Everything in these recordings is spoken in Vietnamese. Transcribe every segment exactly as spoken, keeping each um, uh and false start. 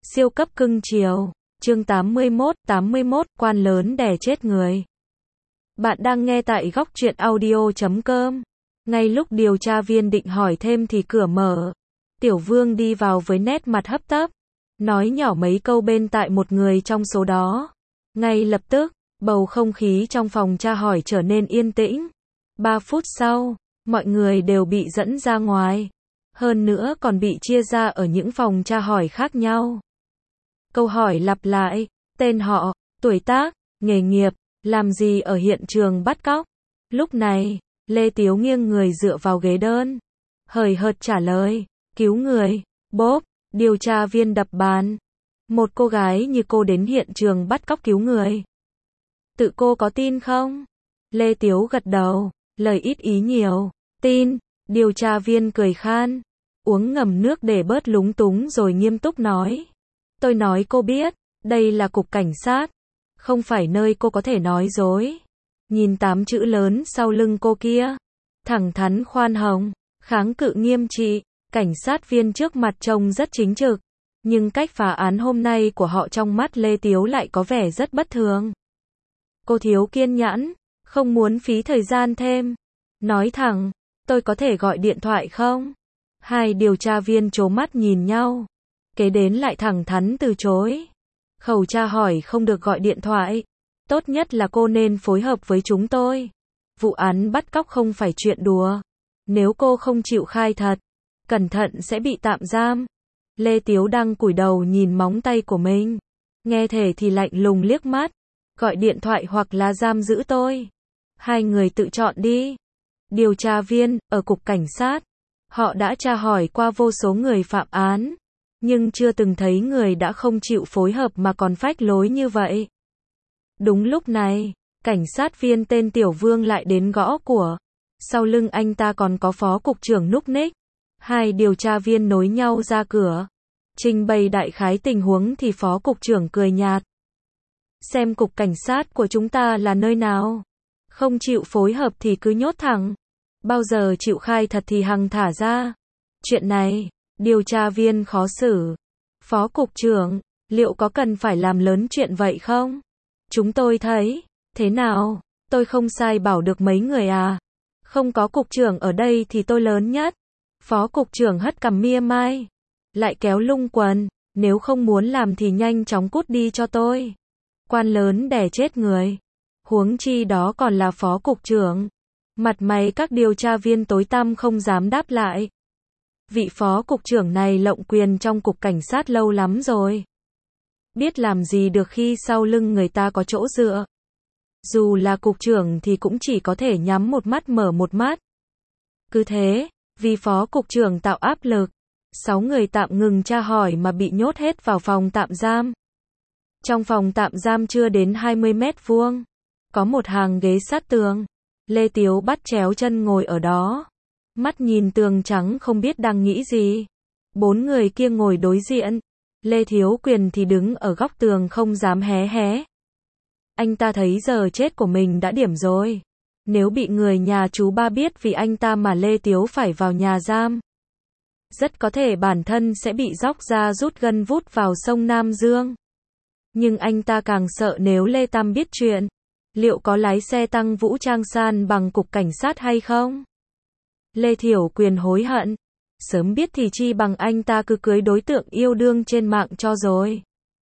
Siêu cấp cưng chiều. Chương tám mươi mốt, tám mươi mốt, quan lớn đè chết người. Bạn đang nghe tại góc truyện audio chấm com. Ngay lúc điều tra viên định hỏi thêm thì cửa mở. Tiểu Vương đi vào với nét mặt hấp tấp, nói nhỏ mấy câu bên tai một người trong số đó. Ngay lập tức, bầu không khí trong phòng tra hỏi trở nên yên tĩnh. Ba phút sau, mọi người đều bị dẫn ra ngoài. Hơn nữa còn bị chia ra ở những phòng tra hỏi khác nhau. Câu hỏi lặp lại, tên họ, tuổi tác, nghề nghiệp, làm gì ở hiện trường bắt cóc. Lúc này, Lê Tiếu nghiêng người dựa vào ghế đơn, hời hợt trả lời, cứu người. Bốp, điều tra viên đập bàn. Một cô gái như cô đến hiện trường bắt cóc cứu người. Tự cô có tin không? Lê Tiếu gật đầu, lời ít ý nhiều. Tin. Điều tra viên cười khan, uống ngầm nước để bớt lúng túng rồi nghiêm túc nói. Tôi nói cô biết, đây là cục cảnh sát, không phải nơi cô có thể nói dối. Nhìn tám chữ lớn sau lưng cô kia, thẳng thắn khoan hồng, kháng cự nghiêm trị, cảnh sát viên trước mặt trông rất chính trực, nhưng cách phá án hôm nay của họ trong mắt Lê Tiếu lại có vẻ rất bất thường. Cô thiếu kiên nhẫn, không muốn phí thời gian thêm, nói thẳng, tôi có thể gọi điện thoại không? Hai điều tra viên trố mắt nhìn nhau, kế đến lại thẳng thắn từ chối. Khẩu tra hỏi không được gọi điện thoại, tốt nhất là cô nên phối hợp với chúng tôi. Vụ án bắt cóc không phải chuyện đùa, nếu cô không chịu khai thật, cẩn thận sẽ bị tạm giam. Lê Tiếu đang cúi đầu nhìn móng tay của mình, nghe thể thì lạnh lùng liếc mắt, gọi điện thoại hoặc là giam giữ tôi. Hai người tự chọn đi. Điều tra viên, ở cục cảnh sát, họ đã tra hỏi qua vô số người phạm án, nhưng chưa từng thấy người đã không chịu phối hợp mà còn phách lối như vậy. Đúng lúc này, cảnh sát viên tên Tiểu Vương lại đến gõ cửa. Sau lưng anh ta còn có phó cục trưởng núc ních. Hai điều tra viên nối nhau ra cửa, trình bày đại khái tình huống thì phó cục trưởng cười nhạt. Xem cục cảnh sát của chúng ta là nơi nào. Không chịu phối hợp thì cứ nhốt thẳng. Bao giờ chịu khai thật thì hằng thả ra. Chuyện này, điều tra viên khó xử. Phó cục trưởng, liệu có cần phải làm lớn chuyện vậy không? Chúng tôi thấy, thế nào, tôi không sai bảo được mấy người à? Không có cục trưởng ở đây thì tôi lớn nhất. Phó cục trưởng hất cằm mia mai, lại kéo lung quần, nếu không muốn làm thì nhanh chóng cút đi cho tôi. Quan lớn đè chết người. Huống chi đó còn là phó cục trưởng. Mặt mày các điều tra viên tối tăm không dám đáp lại. Vị phó cục trưởng này lộng quyền trong cục cảnh sát lâu lắm rồi. Biết làm gì được khi sau lưng người ta có chỗ dựa. Dù là cục trưởng thì cũng chỉ có thể nhắm một mắt mở một mắt. Cứ thế, vì phó cục trưởng tạo áp lực, sáu người tạm ngừng tra hỏi mà bị nhốt hết vào phòng tạm giam. Trong phòng tạm giam chưa đến hai mươi mét vuông, có một hàng ghế sát tường. Lê Tiếu bắt chéo chân ngồi ở đó, mắt nhìn tường trắng không biết đang nghĩ gì. Bốn người kia ngồi đối diện, Lê Thiếu Quyền thì đứng ở góc tường không dám hé hé. Anh ta thấy giờ chết của mình đã điểm rồi. Nếu bị người nhà chú ba biết vì anh ta mà Lê Tiếu phải vào nhà giam, rất có thể bản thân sẽ bị róc ra rút gân vút vào sông Nam Dương. Nhưng anh ta càng sợ nếu Lê Tam biết chuyện, liệu có lái xe tăng vũ trang san bằng cục cảnh sát hay không? Lê Thiểu Quyền hối hận, sớm biết thì chi bằng anh ta cứ cưới đối tượng yêu đương trên mạng cho rồi.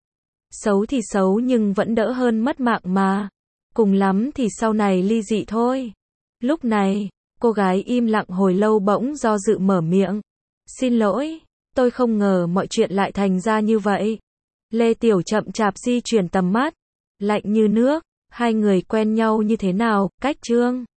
Xấu thì xấu nhưng vẫn đỡ hơn mất mạng mà. Cùng lắm thì sau này ly dị thôi. Lúc này, cô gái im lặng hồi lâu bỗng do dự mở miệng. Xin lỗi, tôi không ngờ mọi chuyện lại thành ra như vậy. Lê Tiểu chậm chạp di chuyển tầm mắt, lạnh như nước. Hai người quen nhau như thế nào, cách Trương